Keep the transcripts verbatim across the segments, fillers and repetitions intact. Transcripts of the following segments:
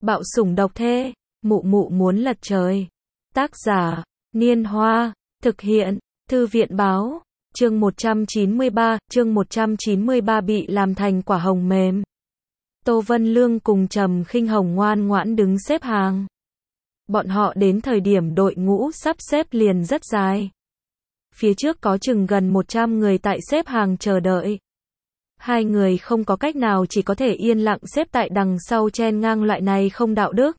Bạo sủng độc thê, mụ mụ muốn lật trời. Tác giả, Niên Hoa, thực hiện, Thư viện báo, chương một trăm chín mươi ba, chương một trăm chín mươi ba bị làm thành quả hồng mềm. Tô Vân Lương cùng Trầm Khinh Hồng ngoan ngoãn đứng xếp hàng. Bọn họ đến thời điểm đội ngũ sắp xếp liền rất dài. Phía trước có chừng gần một trăm người tại xếp hàng chờ đợi. Hai người không có cách nào chỉ có thể yên lặng xếp tại đằng sau chen ngang loại này không đạo đức.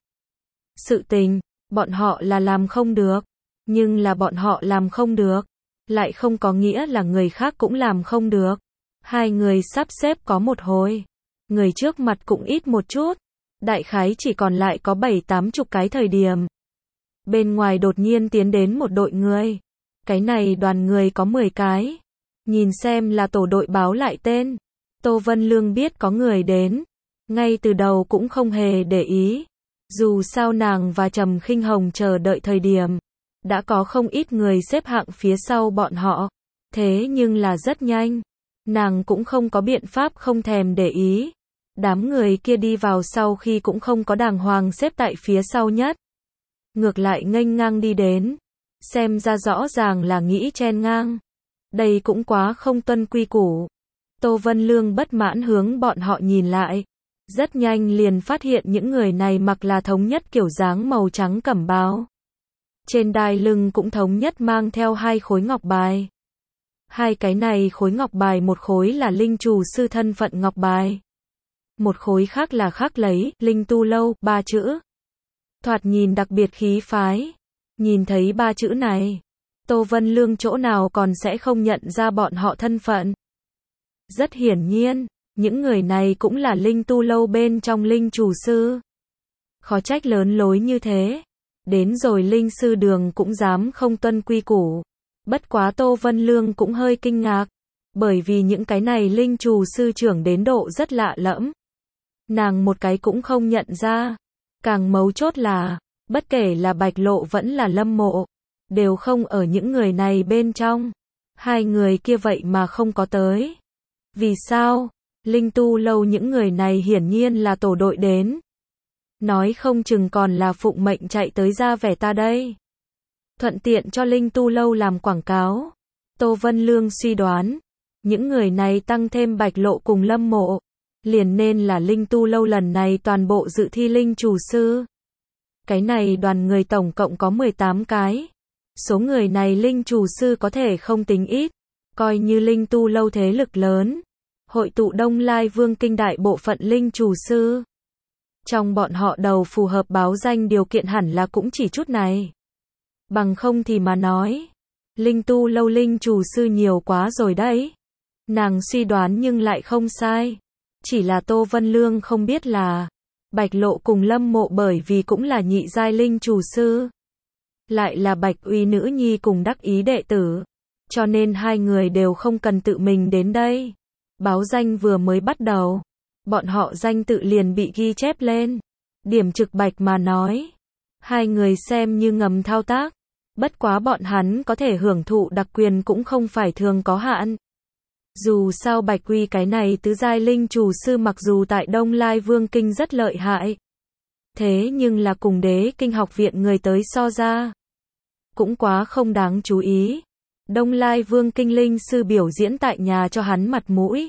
Sự tình, bọn họ là làm không được. Nhưng là bọn họ làm không được, lại không có nghĩa là người khác cũng làm không được. Hai người sắp xếp có một hồi. Người trước mặt cũng ít một chút. Đại khái chỉ còn lại có bảy tám chục cái thời điểm. Bên ngoài đột nhiên tiến đến một đội người. Cái này đoàn người có mười cái. Nhìn xem là tổ đội báo lại tên. Tô Vân Lương biết có người đến. Ngay từ đầu cũng không hề để ý. Dù sao nàng và Trầm Khinh Hồng chờ đợi thời điểm. Đã có không ít người xếp hạng phía sau bọn họ. Thế nhưng là rất nhanh. Nàng cũng không có biện pháp không thèm để ý. Đám người kia đi vào sau khi cũng không có đàng hoàng xếp tại phía sau nhất. Ngược lại nghênh ngang đi đến. Xem ra rõ ràng là nghĩ chen ngang. Đây cũng quá không tuân quy củ. Tô Vân Lương bất mãn hướng bọn họ nhìn lại. Rất nhanh liền phát hiện những người này mặc là thống nhất kiểu dáng màu trắng cẩm bào. Trên đai lưng cũng thống nhất mang theo hai khối ngọc bài. Hai cái này khối ngọc bài, một khối là linh chủ sư thân phận ngọc bài. Một khối khác là khắc lấy linh tu lâu ba chữ. Thoạt nhìn đặc biệt khí phái. Nhìn thấy ba chữ này, Tô Vân Lương chỗ nào còn sẽ không nhận ra bọn họ thân phận. Rất hiển nhiên, những người này cũng là linh tu lâu bên trong linh chủ sư. Khó trách lớn lối như thế. Đến rồi linh sư đường cũng dám không tuân quy củ. Bất quá Tô Vân Lương cũng hơi kinh ngạc. Bởi vì những cái này linh chủ sư trưởng đến độ rất lạ lẫm. Nàng một cái cũng không nhận ra. Càng mấu chốt là, bất kể là Bạch Lộ vẫn là Lâm Mộ, đều không ở những người này bên trong. Hai người kia vậy mà không có tới. Vì sao? Linh tu lâu những người này hiển nhiên là tổ đội đến. Nói không chừng còn là phụng mệnh chạy tới ra vẻ ta đây. Thuận tiện cho linh tu lâu làm quảng cáo. Tô Vân Lương suy đoán, những người này tăng thêm Bạch Lộ cùng Lâm Mộ, liền nên là linh tu lâu lần này toàn bộ dự thi linh chủ sư. Cái này đoàn người tổng cộng có mười tám cái. Số người này linh chủ sư có thể không tính ít. Coi như linh tu lâu thế lực lớn. Hội tụ Đông Lai Vương kinh đại bộ phận linh chủ sư. Trong bọn họ đầu phù hợp báo danh điều kiện hẳn là cũng chỉ chút này. Bằng không thì mà nói. Linh tu lâu linh chủ sư nhiều quá rồi đấy. Nàng suy đoán nhưng lại không sai. Chỉ là Tô Vân Lương không biết là Bạch Lộ cùng Lâm Mộ bởi vì cũng là nhị giai linh chủ sư. Lại là Bạch Uy nữ nhi cùng đắc ý đệ tử. Cho nên hai người đều không cần tự mình đến đây. Báo danh vừa mới bắt đầu. Bọn họ danh tự liền bị ghi chép lên. Điểm trực bạch mà nói. Hai người xem như ngầm thao tác. Bất quá bọn hắn có thể hưởng thụ đặc quyền cũng không phải thường có hạn. Dù sao Bạch Uy cái này tứ giai linh chủ sư mặc dù tại Đông Lai Vương Kinh rất lợi hại. Thế nhưng là cùng Đế Kinh học viện người tới so ra. Cũng quá không đáng chú ý. Đông Lai Vương Kinh linh sư biểu diễn tại nhà cho hắn mặt mũi.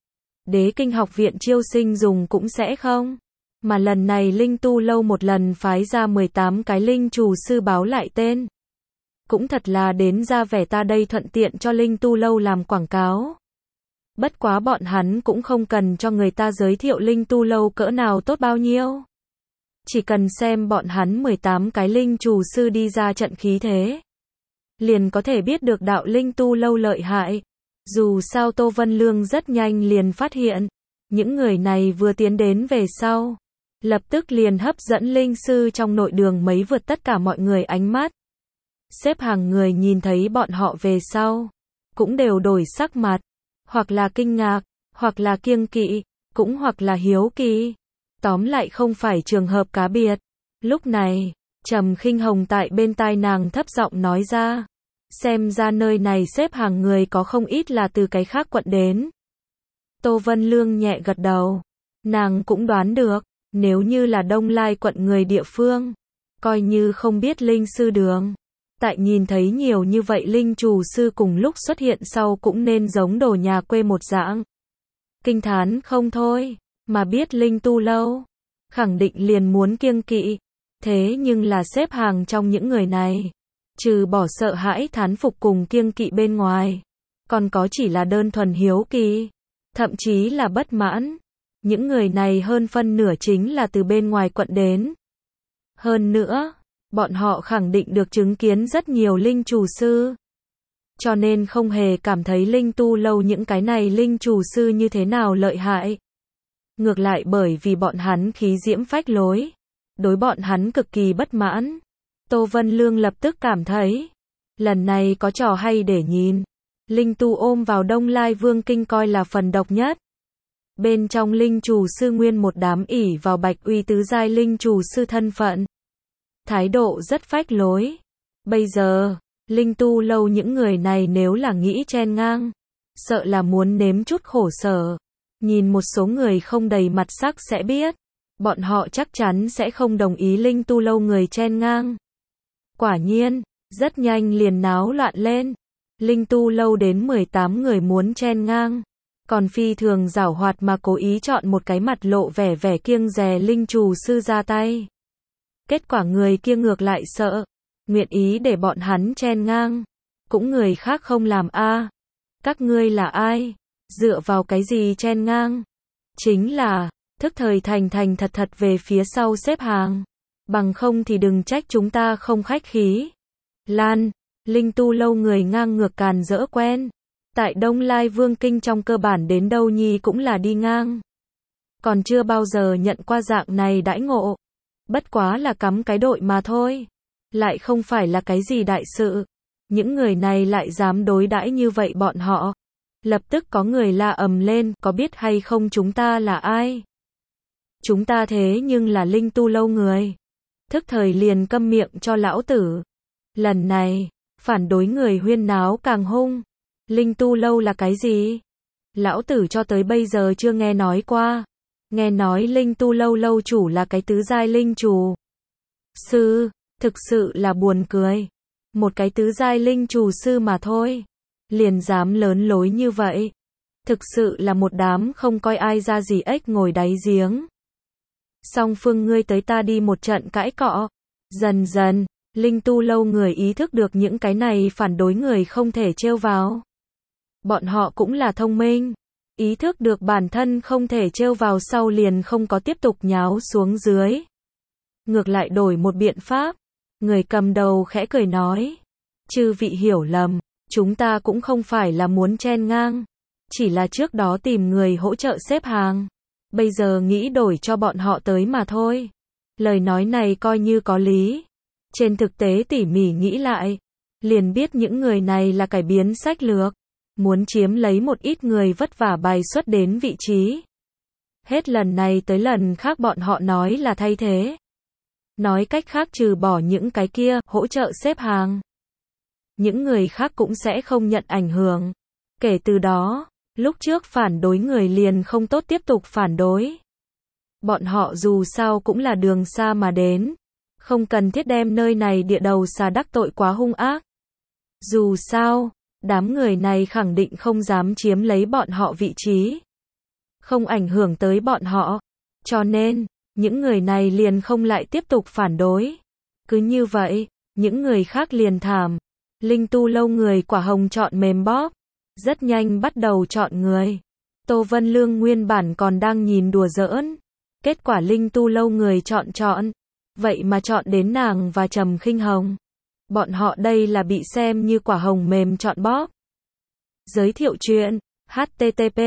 Đế Kinh học viện chiêu sinh dùng cũng sẽ không. Mà lần này linh tu lâu một lần phái ra mười tám cái linh chủ sư báo lại tên. Cũng thật là đến ra vẻ ta đây thuận tiện cho linh tu lâu làm quảng cáo. Bất quá bọn hắn cũng không cần cho người ta giới thiệu linh tu lâu cỡ nào tốt bao nhiêu. Chỉ cần xem bọn hắn mười tám cái linh chủ sư đi ra trận khí thế. Liền có thể biết được đạo linh tu lâu lợi hại. Dù sao Tô Vân Lương rất nhanh liền phát hiện. Những người này vừa tiến đến về sau. Lập tức liền hấp dẫn linh sư trong nội đường mấy vượt tất cả mọi người ánh mắt. Xếp hàng người nhìn thấy bọn họ về sau. Cũng đều đổi sắc mặt. Hoặc là kinh ngạc, hoặc là kiêng kỵ, cũng hoặc là hiếu kỳ. Tóm lại không phải trường hợp cá biệt. Lúc này, Trầm Khinh Hồng tại bên tai nàng thấp giọng nói ra. Xem ra nơi này xếp hàng người có không ít là từ cái khác quận đến. Tô Vân Lương nhẹ gật đầu. Nàng cũng đoán được, Nếu như là Đông Lai quận người địa phương, coi như không biết linh sư đường. Tại nhìn thấy nhiều như vậy linh chủ sư cùng lúc xuất hiện sau cũng nên giống đồ nhà quê một dạng. Kinh thán không thôi, mà biết linh tu lâu, khẳng định liền muốn kiêng kỵ. Thế nhưng là xếp hàng trong những người này, trừ bỏ sợ hãi thán phục cùng kiêng kỵ bên ngoài, còn có chỉ là đơn thuần hiếu kỳ, thậm chí là bất mãn. Những người này hơn phân nửa chính là từ bên ngoài quận đến. Hơn nữa, bọn họ khẳng định được chứng kiến rất nhiều linh chủ sư. Cho nên không hề cảm thấy linh tu lâu những cái này linh chủ sư như thế nào lợi hại. Ngược lại bởi vì bọn hắn khí diễm phách lối, đối bọn hắn cực kỳ bất mãn. Tô Vân Lương lập tức cảm thấy, lần này có trò hay để nhìn. Linh tu ôm vào Đông Lai Vương Kinh coi là phần độc nhất. Bên trong linh chủ sư nguyên một đám ỷ vào Bạch Uy tứ giai linh chủ sư thân phận. Thái độ rất phách lối. Bây giờ, linh tu lâu những người này nếu là nghĩ chen ngang, sợ là muốn nếm chút khổ sở. Nhìn một số người không đầy mặt sắc sẽ biết, bọn họ chắc chắn sẽ không đồng ý linh tu lâu người chen ngang. Quả nhiên, rất nhanh liền náo loạn lên. Linh tu lâu đến mười tám người muốn chen ngang, còn phi thường giảo hoạt mà cố ý chọn một cái mặt lộ vẻ vẻ kiêng dè linh chủ sư ra tay. Kết quả người kia ngược lại sợ, nguyện ý để bọn hắn chen ngang. Cũng người khác không làm a. Các ngươi là ai? Dựa vào cái gì chen ngang? Chính là, thức thời thành thành thật thật về phía sau xếp hàng. Bằng không thì đừng trách chúng ta không khách khí. Lan, linh tu lâu người ngang ngược càn rỡ quen. Tại Đông Lai Vương Kinh trong cơ bản đến đâu nhi cũng là đi ngang. Còn chưa bao giờ nhận qua dạng này đãi ngộ. Bất quá là cắm cái đội mà thôi. Lại không phải là cái gì đại sự. Những người này lại dám đối đãi như vậy bọn họ. Lập tức có người la ầm lên, có biết hay không chúng ta là ai? Chúng ta thế nhưng là linh tu lâu người. Thức thời liền câm miệng cho lão tử. Lần này, phản đối người huyên náo càng hung. Linh tu lâu là cái gì? Lão tử cho tới bây giờ chưa nghe nói qua. Nghe nói linh tu lâu lâu chủ là cái tứ giai linh chủ sư, thực sự là buồn cười. Một cái tứ giai linh chủ sư mà thôi, liền dám lớn lối như vậy. Thực sự là một đám không coi ai ra gì ếch ngồi đáy giếng. Song phương ngươi tới ta đi một trận cãi cọ. Dần dần, linh tu lâu người ý thức được những cái này phản đối người không thể trêu vào. Bọn họ cũng là thông minh. Ý thức được bản thân không thể trêu vào sau liền không có tiếp tục nháo xuống dưới. Ngược lại đổi một biện pháp. Người cầm đầu khẽ cười nói. Chư vị hiểu lầm, chúng ta cũng không phải là muốn chen ngang. Chỉ là trước đó tìm người hỗ trợ xếp hàng. Bây giờ nghĩ đổi cho bọn họ tới mà thôi. Lời nói này coi như có lý. Trên thực tế tỉ mỉ nghĩ lại, liền biết những người này là cải biến sách lược. Muốn chiếm lấy một ít người vất vả bài xuất đến vị trí. Hết lần này tới lần khác bọn họ nói là thay thế. Nói cách khác trừ bỏ những cái kia, hỗ trợ xếp hàng. Những người khác cũng sẽ không nhận ảnh hưởng. Kể từ đó, lúc trước phản đối người liền không tốt tiếp tục phản đối. Bọn họ dù sao cũng là đường xa mà đến. Không cần thiết đem nơi này địa đầu xà đắc tội quá hung ác. Dù sao, đám người này khẳng định không dám chiếm lấy bọn họ vị trí. Không ảnh hưởng tới bọn họ. Cho nên, những người này liền không lại tiếp tục phản đối. Cứ như vậy, những người khác liền thảm. Linh tu lâu người quả hồng chọn mềm bóp. Rất nhanh bắt đầu chọn người. Tô Vân Lương nguyên bản còn đang nhìn đùa giỡn. Kết quả linh tu lâu người chọn chọn. Vậy mà chọn đến nàng và Trầm Khinh Hồng. Bọn họ đây là bị xem như quả hồng mềm chọn bóp. Giới thiệu chuyện. H T T P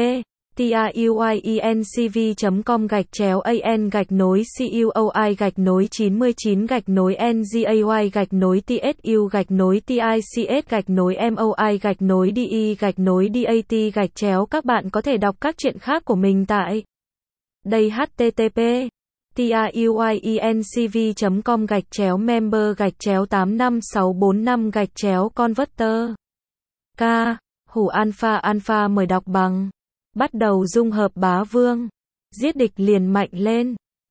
truyencv chấm com gạch chéo an gạch nối cuoi gạch nối chín mươi chín gạch nối ngay gạch nối tsu gạch nối tics gạch nối moi gạch nối de gạch nối dat gạch chéo. Các bạn có thể đọc các chuyện khác của mình tại đây. H T T P truyencv chấm com gạch chéo member gạch chéo tám năm sáu bốn năm gạch chéo converter. K. Hủ alpha alpha mời đọc bằng. Bắt đầu dung hợp bá vương. Giết địch liền mạnh lên.